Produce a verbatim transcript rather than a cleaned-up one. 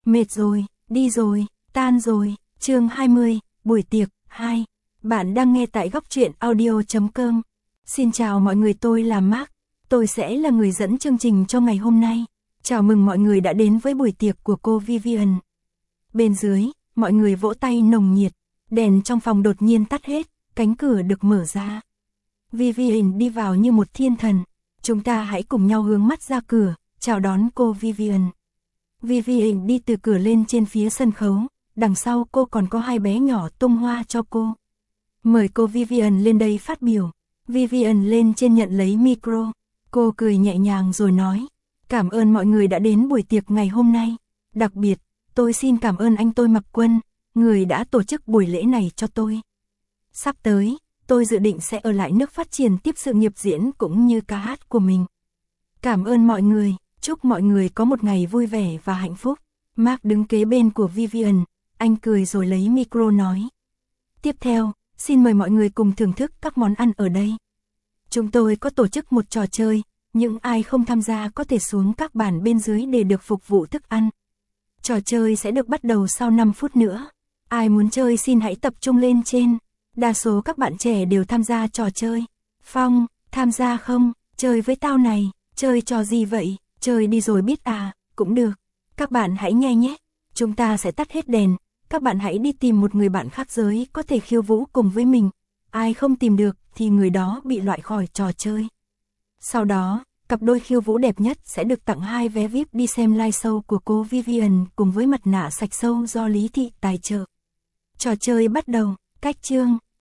Mệt rồi, đi rồi, tan rồi. Chương hai mươi, buổi tiệc hai. Bạn đang nghe tại góc truyện audio chấm com. Xin chào mọi người, tôi là Mark. Tôi sẽ là người dẫn chương trình cho ngày hôm nay. Chào mừng mọi người đã đến với buổi tiệc của cô Vivian. Bên dưới, mọi người vỗ tay nồng nhiệt. Đèn trong phòng đột nhiên tắt hết, cánh cửa được mở ra. Vivian đi vào như một thiên thần. Chúng ta hãy cùng nhau hướng mắt ra cửa, chào đón cô Vivian. Vivian đi từ cửa lên trên phía sân khấu, đằng sau cô còn có hai bé nhỏ tung hoa cho cô. Mời cô Vivian lên đây phát biểu. Vivian lên trên nhận lấy micro. Cô cười nhẹ nhàng rồi nói, cảm ơn mọi người đã đến buổi tiệc ngày hôm nay. Đặc biệt, tôi xin cảm ơn anh tôi Mạc Quân, người đã tổ chức buổi lễ này cho tôi. Sắp tới, tôi dự định sẽ ở lại nước phát triển tiếp sự nghiệp diễn cũng như ca hát của mình. Cảm ơn mọi người, chúc mọi người có một ngày vui vẻ và hạnh phúc. Mark đứng kế bên của Vivian, anh cười rồi lấy micro nói. Tiếp theo, xin mời mọi người cùng thưởng thức các món ăn ở đây. Chúng tôi có tổ chức một trò chơi, những ai không tham gia có thể xuống các bàn bên dưới để được phục vụ thức ăn. Trò chơi sẽ được bắt đầu sau năm phút nữa. Ai muốn chơi xin hãy tập trung lên trên. Đa số các bạn trẻ đều tham gia trò chơi. Phong, tham gia không? Chơi với tao này. Chơi trò gì vậy? Chơi đi rồi biết à? Cũng được. Các bạn hãy nghe nhé. Chúng ta sẽ tắt hết đèn. Các bạn hãy đi tìm một người bạn khác giới có thể khiêu vũ cùng với mình. Ai không tìm được thì người đó bị loại khỏi trò chơi. Sau đó, cặp đôi khiêu vũ đẹp nhất sẽ được tặng hai vé vi ai pi đi xem live show của cô Vivian cùng với mặt nạ sạch sâu do Lý Thị tài trợ. Trò chơi bắt đầu. Cách chương.